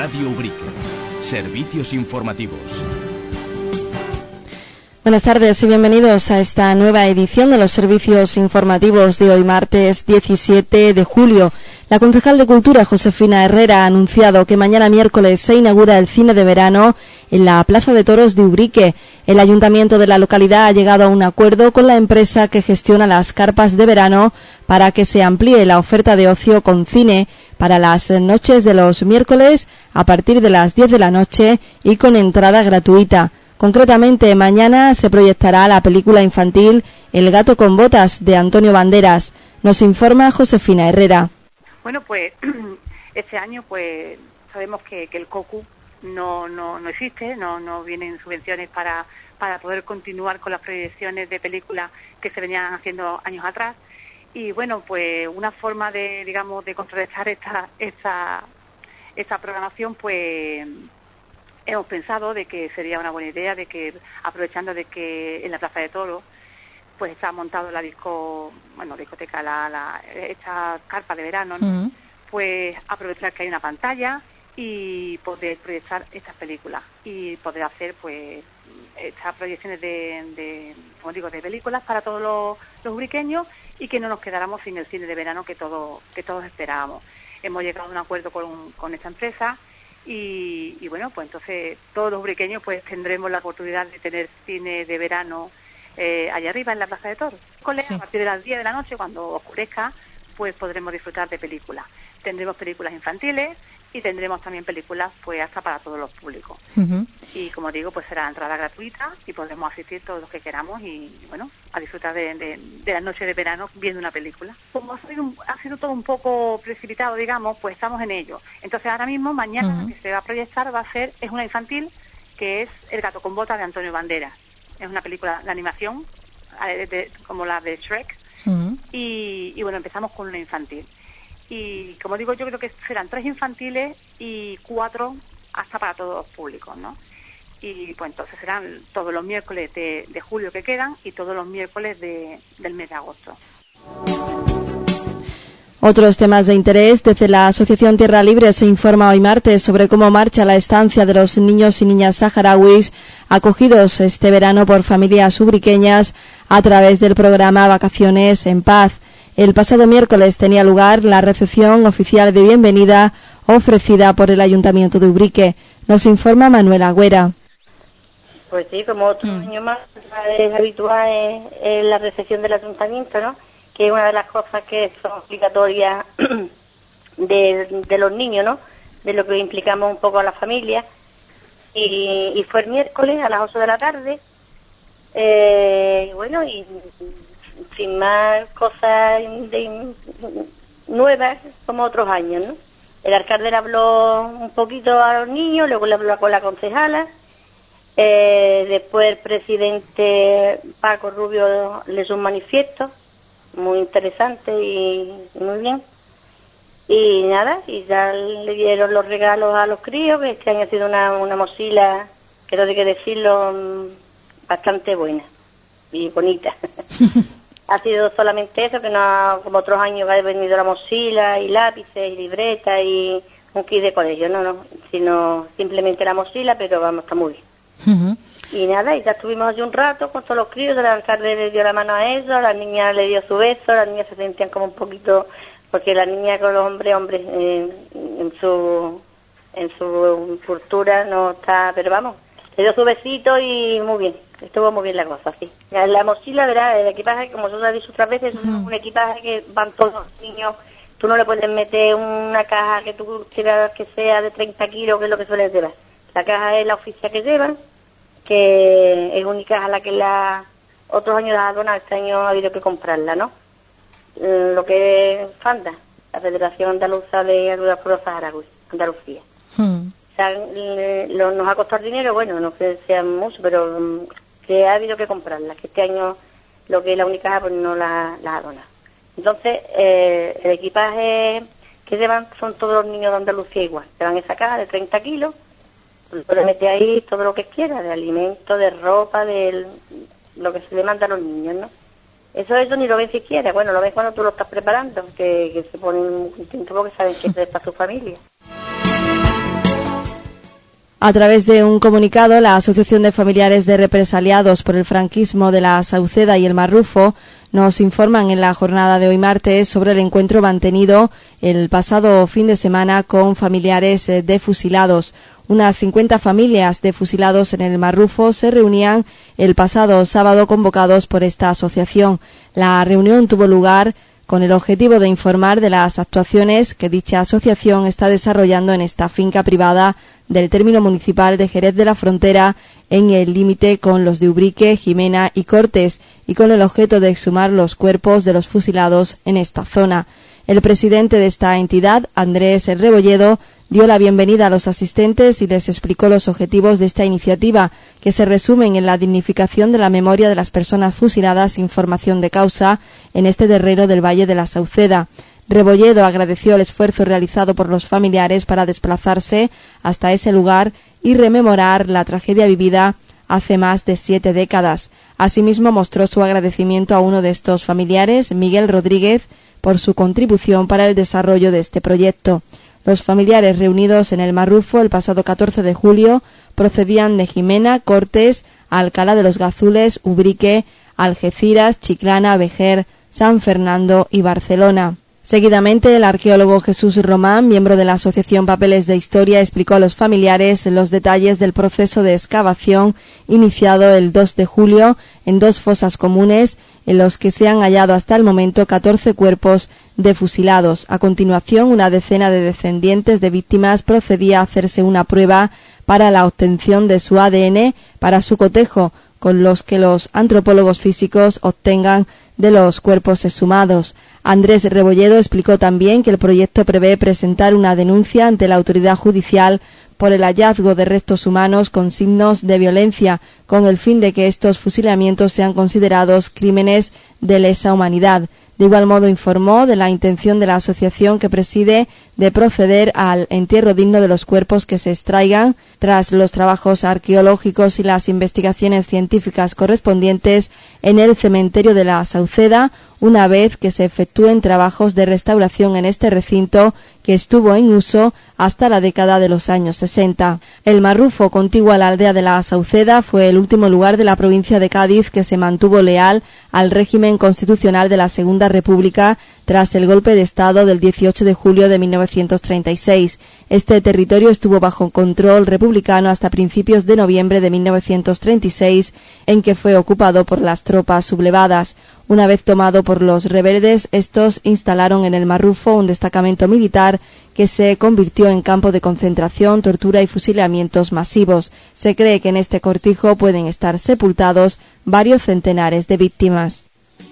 Radio Ubrique. Servicios informativos. Buenas tardes y bienvenidos a esta nueva edición de los servicios informativos de hoy martes 17 de julio. La concejal de Cultura, Josefina Herrera, ha anunciado que mañana miércoles se inaugura el cine de verano en la Plaza de Toros de Ubrique. El ayuntamiento de la localidad ha llegado a un acuerdo con la empresa que gestiona las carpas de verano para que se amplíe la oferta de ocio con cine para las noches de los miércoles a partir de las 10 de la noche y con entrada gratuita. Concretamente, mañana se proyectará la película infantil El gato con botas, de Antonio Banderas. Nos informa Josefina Herrera. Bueno, pues este año pues sabemos que el COCU no existe, no vienen subvenciones para poder continuar con las proyecciones de películas que se venían haciendo años atrás. Y bueno, pues una forma de, digamos, de contrarrestar esta programación, pues hemos pensado de que sería una buena idea de que, aprovechando de que en la Plaza de Toros pues está montado la discoteca, esta carpa de verano, ¿no? Pues aprovechar que hay una pantalla y poder proyectar estas películas y poder hacer pues estas proyecciones de películas para todos los ubriqueños y que no nos quedáramos sin el cine de verano que todos esperábamos. Hemos llegado a un acuerdo con esta empresa. Y bueno, pues entonces todos los ubriqueños pues tendremos la oportunidad de tener cine de verano allá arriba en la Plaza de Toros. Sí. A partir de las 10 de la noche, cuando oscurezca, pues podremos disfrutar de películas. Tendremos películas infantiles y tendremos también películas pues hasta para todos los públicos. Y como digo, pues será entrada gratuita y podremos asistir todos los que queramos y bueno, a disfrutar de la noche de verano viendo una película. Como ha sido todo un poco precipitado, digamos, pues estamos en ello. Entonces ahora mismo, mañana, que se va a proyectar, es una infantil, que es El gato con botas, de Antonio Banderas. Es una película de animación, como la de Shrek, y bueno, empezamos con una infantil. Y como digo, yo creo que serán 3 infantiles y 4 hasta para todos los públicos, ¿no? Y pues entonces serán todos los miércoles de julio que quedan y todos los miércoles del mes de agosto. Otros temas de interés. Desde la Asociación Tierra Libre se informa hoy martes sobre cómo marcha la estancia de los niños y niñas saharauis acogidos este verano por familias ubriqueñas a través del programa Vacaciones en Paz. El pasado miércoles tenía lugar la recepción oficial de bienvenida ofrecida por el Ayuntamiento de Ubrique. Nos informa Manuela Agüera. Pues sí, como otro año más, es habitual en la recepción del Ayuntamiento, ¿no? Que es una de las cosas que son obligatorias de los niños, ¿no? De lo que implicamos un poco a la familia. Y fue el miércoles a las 8 de la tarde. Bueno, y sin más cosas nuevas como otros años, ¿no? El alcalde le habló un poquito a los niños, luego le habló con la concejala, después el presidente Paco Rubio le hizo un manifiesto muy interesante y muy bien, y nada, y ya le dieron los regalos a los críos, que este año ha sido una mochila, creo que decirlo, bastante buena y bonita. Ha sido solamente eso, que no como otros años que ha venido la mochila y lápices y libretas y un kit de colegio, no, sino simplemente la mochila, pero vamos, está muy bien. Y nada, y ya estuvimos allí un rato con todos los críos, el alcalde le dio la mano a ellos, la niña le dio su beso, las niñas se sentían como un poquito, porque la niña con los hombres en su cultura no está, pero vamos, le dio su besito y muy bien. Estuvo muy bien la cosa, sí. La mochila, ¿verdad? El equipaje, como yo he dicho otras veces, es un equipaje que van todos los niños. Tú no le puedes meter una caja que tú quieras que sea de 30 kilos, que es lo que suelen llevar. La caja es la oficia que llevan, que es única a la que otros años la ha donado, este año ha habido que comprarla, ¿no? Lo que es FANDA, la Federación Andaluza de Ayuda por los Saharauis, Andalucía. O sea, nos ha costado dinero, bueno, no que sea mucho, pero que ha habido que comprarla, que este año lo que es la única pues no la ha donado. Entonces, el equipaje que llevan son todos los niños de Andalucía igual, llevan esa caja de 30 kilos, le mete ahí todo lo que quiera, de alimento, de ropa, de lo que se le manda a los niños, ¿no? Eso ni lo ven siquiera, bueno, lo ves cuando tú lo estás preparando, que se ponen muy contentos porque saben que es para su familia. A través de un comunicado, la Asociación de Familiares de Represaliados por el Franquismo de la Sauceda y el Marrufo nos informan en la jornada de hoy martes sobre el encuentro mantenido el pasado fin de semana con familiares de fusilados. Unas 50 familias de fusilados en el Marrufo se reunían el pasado sábado convocados por esta asociación. La reunión tuvo lugar con el objetivo de informar de las actuaciones que dicha asociación está desarrollando en esta finca privada del término municipal de Jerez de la Frontera, en el límite con los de Ubrique, Jimena y Cortes, y con el objeto de exhumar los cuerpos de los fusilados en esta zona. El presidente de esta entidad, Andrés Rebolledo, dio la bienvenida a los asistentes y les explicó los objetivos de esta iniciativa, que se resumen en la dignificación de la memoria de las personas fusiladas sin formación de causa en este terreno del Valle de la Sauceda. Rebolledo agradeció el esfuerzo realizado por los familiares para desplazarse hasta ese lugar y rememorar la tragedia vivida hace más de 7 décadas. Asimismo, mostró su agradecimiento a uno de estos familiares, Miguel Rodríguez, por su contribución para el desarrollo de este proyecto. Los familiares reunidos en el Marrufo el pasado 14 de julio procedían de Jimena, Cortes, Alcalá de los Gazules, Ubrique, Algeciras, Chiclana, Vejer, San Fernando y Barcelona. Seguidamente, el arqueólogo Jesús Román, miembro de la Asociación Papeles de Historia, explicó a los familiares los detalles del proceso de excavación iniciado el 2 de julio en 2 fosas comunes, en los que se han hallado hasta el momento 14 cuerpos de fusilados. A continuación, una decena de descendientes de víctimas procedía a hacerse una prueba para la obtención de su ADN para su cotejo, con los que los antropólogos físicos obtengan de los cuerpos exhumados. Andrés Rebolledo explicó también que el proyecto prevé presentar una denuncia ante la autoridad judicial por el hallazgo de restos humanos con signos de violencia, con el fin de que estos fusilamientos sean considerados crímenes de lesa humanidad. De igual modo, informó de la intención de la asociación que preside de proceder al entierro digno de los cuerpos que se extraigan tras los trabajos arqueológicos y las investigaciones científicas correspondientes en el cementerio de la Sauceda, una vez que se efectúen trabajos de restauración en este recinto que estuvo en uso hasta la década de los años 60. El Marrufo, contiguo a la aldea de la Sauceda, fue el último lugar de la provincia de Cádiz que se mantuvo leal al régimen constitucional de la Segunda República tras el golpe de Estado del 18 de julio de 1936. Este territorio estuvo bajo control republicano hasta principios de noviembre de 1936, en que fue ocupado por las tropas sublevadas. Una vez tomado por los rebeldes, estos instalaron en el Marrufo un destacamento militar que se convirtió en campo de concentración, tortura y fusilamientos masivos. Se cree que en este cortijo pueden estar sepultados varios centenares de víctimas.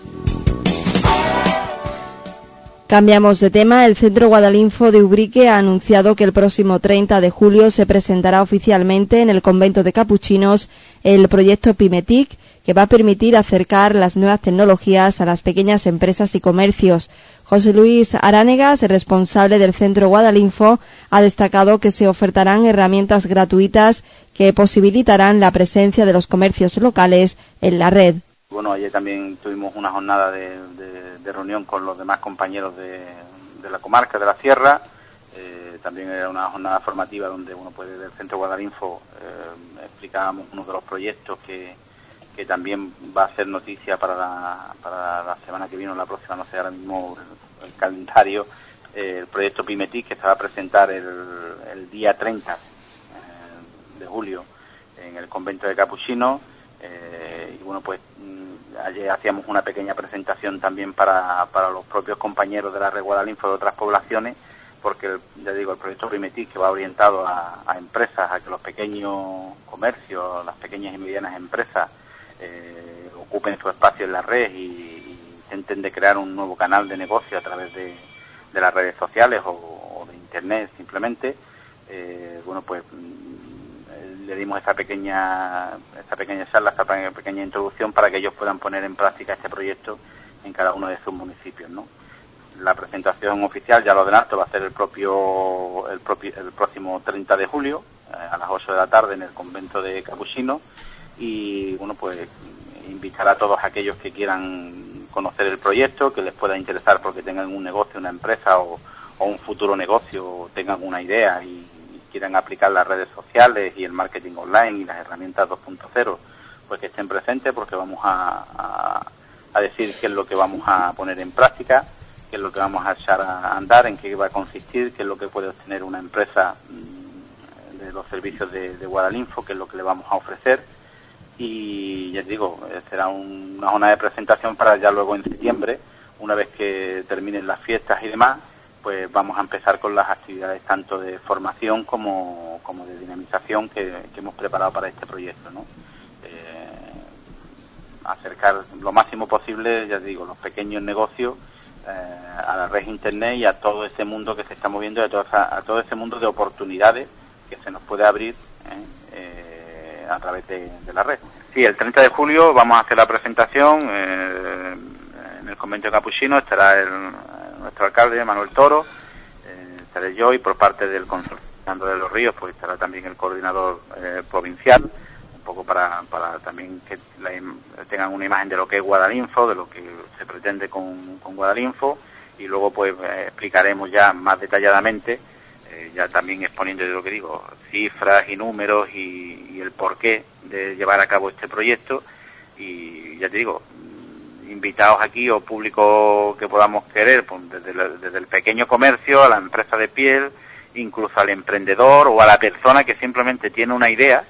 Cambiamos de tema. El Centro Guadalinfo de Ubrique ha anunciado que el próximo 30 de julio se presentará oficialmente en el convento de capuchinos el proyecto Pymetic, que va a permitir acercar las nuevas tecnologías a las pequeñas empresas y comercios. José Luis Aránegas, responsable del Centro Guadalinfo, ha destacado que se ofertarán herramientas gratuitas que posibilitarán la presencia de los comercios locales en la red. Bueno, ayer también tuvimos una jornada de reunión con los demás compañeros de la comarca, de la Sierra. También era una jornada formativa donde uno puede, del Centro Guadalinfo, explicábamos uno de los proyectos que también va a ser noticia para la semana que viene o la próxima, no sé ahora mismo el calendario, el proyecto Pymetic, que se va a presentar el día 30 de julio en el convento de Capuchinos. Y bueno, pues ayer hacíamos una pequeña presentación también para los propios compañeros de la Red Guadalinfo de otras poblaciones, porque ya digo, el proyecto Pymetic, que va orientado a empresas, a que los pequeños comercios, las pequeñas y medianas empresas ocupen su espacio en la red y intenten de crear un nuevo canal de negocio a través de las redes sociales o de internet simplemente. Bueno, pues le dimos esta pequeña charla, esta pequeña introducción para que ellos puedan poner en práctica este proyecto en cada uno de sus municipios, ¿no? La presentación oficial, ya lo adelanto, va a ser el próximo 30 de julio a las 8 de la tarde en el convento de Capuchinos. Y bueno, pues invitar a todos aquellos que quieran conocer el proyecto, que les pueda interesar porque tengan un negocio, una empresa o un futuro negocio, o tengan una idea y quieran aplicar las redes sociales y el marketing online y las herramientas 2.0, pues que estén presentes, porque vamos a decir qué es lo que vamos a poner en práctica, qué es lo que vamos a echar a andar, en qué va a consistir, qué es lo que puede obtener una empresa de los servicios de Guadalinfo, qué es lo que le vamos a ofrecer. Y ya digo, será una jornada de presentación para ya luego en septiembre, una vez que terminen las fiestas y demás, pues vamos a empezar con las actividades tanto de formación como de dinamización que hemos preparado para este proyecto, ¿no? Acercar lo máximo posible, ya digo, los pequeños negocios a la red internet y a todo ese mundo que se está moviendo, a todo ese mundo de oportunidades que se nos puede abrir a través de la red. Sí, el 30 de julio vamos a hacer la presentación en el convento capuchino. Estará nuestro alcalde Manuel Toro, estaré yo, y por parte del consorcio de los Ríos pues estará también el coordinador provincial, un poco para también que tengan una imagen de lo que es Guadalinfo, de lo que se pretende con Guadalinfo, y luego pues explicaremos ya más detalladamente, ya también exponiendo, de lo que digo, cifras y números y el porqué de llevar a cabo este proyecto. Y ya te digo, invitados aquí o público que podamos querer, pues desde el pequeño comercio a la empresa de piel, incluso al emprendedor o a la persona que simplemente tiene una idea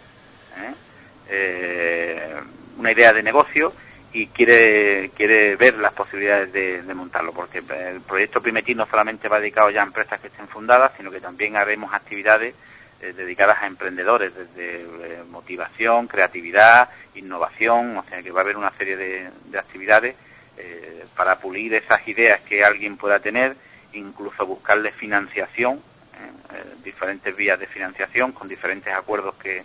de negocio y quiere ver las posibilidades de montarlo, porque el proyecto Primetil no solamente va dedicado ya a empresas que estén fundadas, sino que también haremos actividades dedicadas a emprendedores, desde motivación, creatividad, innovación, o sea que va a haber una serie de actividades para pulir esas ideas que alguien pueda tener, incluso buscarle financiación, diferentes vías de financiación con diferentes acuerdos que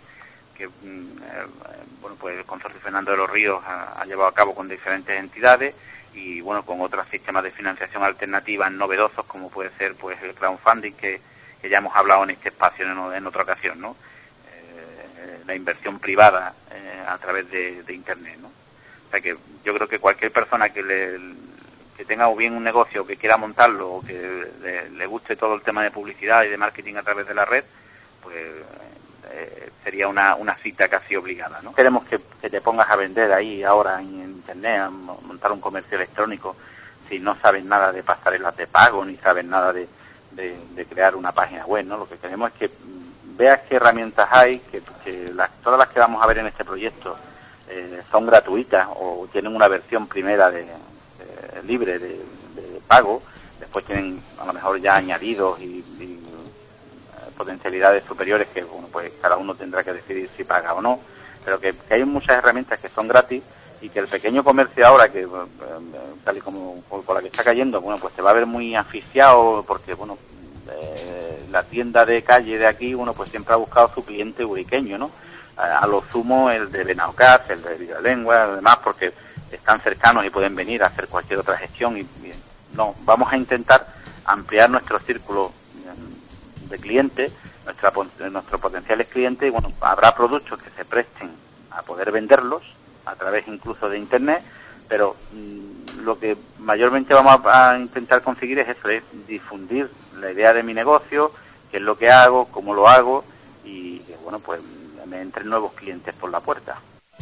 pues el Consorcio Fernando de los Ríos ha llevado a cabo con diferentes entidades, y bueno, con otros sistemas de financiación alternativas novedosos, como puede ser pues el crowdfunding que ya hemos hablado en este espacio en otra ocasión, ¿no? La inversión privada a través de internet, ¿no? O sea que yo creo que cualquier persona que tenga o bien un negocio o que quiera montarlo, o que le guste todo el tema de publicidad y de marketing a través de la red, pues sería una cita casi obligada, ¿no? Queremos que te pongas a vender ahí ahora en internet, a montar un comercio electrónico, si no sabes nada de pasarelas de pago, ni sabes nada de crear una página web, ¿no? Lo que queremos es que veas qué herramientas hay, que todas las que vamos a ver en este proyecto son gratuitas o tienen una versión primera libre de pago, después tienen a lo mejor ya añadidos y potencialidades superiores que, bueno, pues cada uno tendrá que decidir si paga o no, pero que hay muchas herramientas que son gratis, y que el pequeño comercio ahora, que tal y como con la que está cayendo, bueno, pues se va a ver muy asfixiado, porque, bueno, la tienda de calle de aquí, bueno, pues siempre ha buscado su cliente uriqueño, ¿no? A lo sumo el de Benaocaz, el de Villalengua, además, porque están cercanos y pueden venir a hacer cualquier otra gestión, y no, vamos a intentar ampliar nuestro círculo de clientes, nuestros potenciales clientes, y bueno, habrá productos que se presten a poder venderlos a través incluso de internet, pero lo que mayormente vamos a intentar conseguir es eso, es difundir la idea de mi negocio, qué es lo que hago, cómo lo hago, y que, bueno, pues me entren nuevos clientes por la puerta.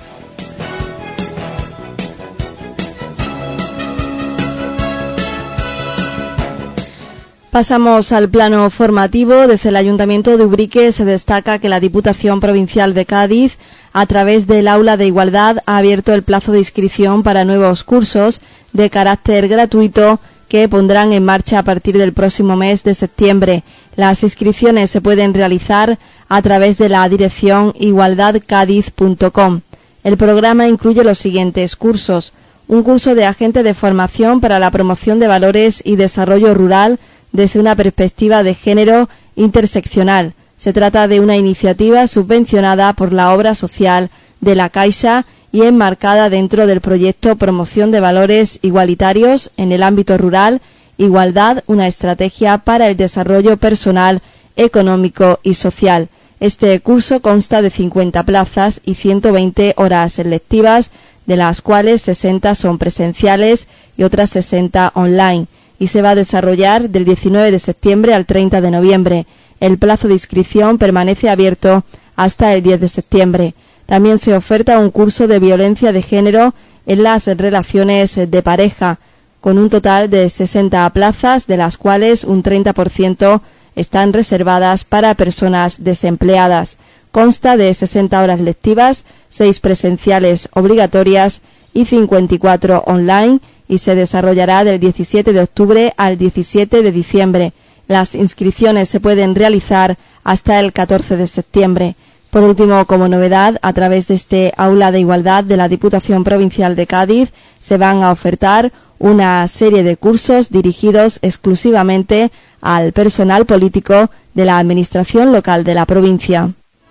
Pasamos al plano formativo. Desde el Ayuntamiento de Ubrique se destaca que la Diputación Provincial de Cádiz, a través del Aula de Igualdad, ha abierto el plazo de inscripción para nuevos cursos de carácter gratuito que pondrán en marcha a partir del próximo mes de septiembre. Las inscripciones se pueden realizar a través de la dirección igualdadcadiz.com. El programa incluye los siguientes cursos: un curso de agente de formación para la promoción de valores y desarrollo rural desde una perspectiva de género interseccional. Se trata de una iniciativa subvencionada por la obra social de la Caixa y enmarcada dentro del proyecto Promoción de Valores Igualitarios en el ámbito rural, Igualdad, una estrategia para el desarrollo personal, económico y social. Este curso consta de 50 plazas y 120 horas lectivas, de las cuales 60 son presenciales y otras 60 online, y se va a desarrollar del 19 de septiembre al 30 de noviembre. El plazo de inscripción permanece abierto hasta el 10 de septiembre. También se oferta un curso de violencia de género en las relaciones de pareja, con un total de 60 plazas, de las cuales un 30% están reservadas para personas desempleadas. Consta de 60 horas lectivas, 6 presenciales obligatorias y 54 online, y se desarrollará del 17 de octubre al 17 de diciembre. Las inscripciones se pueden realizar hasta el 14 de septiembre. Por último, como novedad, a través de este Aula de Igualdad de la Diputación Provincial de Cádiz, se van a ofertar una serie de cursos dirigidos exclusivamente al personal político de la Administración local de la provincia.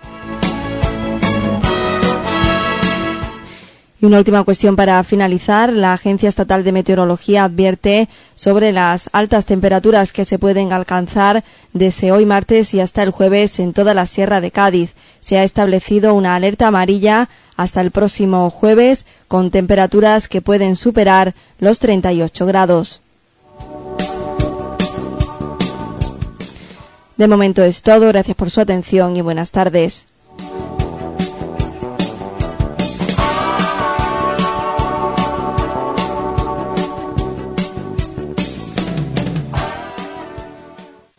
Y una última cuestión para finalizar. La Agencia Estatal de Meteorología advierte sobre las altas temperaturas que se pueden alcanzar desde hoy martes y hasta el jueves en toda la Sierra de Cádiz. Se ha establecido una alerta amarilla hasta el próximo jueves, con temperaturas que pueden superar los 38 grados. De momento es todo. Gracias por su atención y buenas tardes.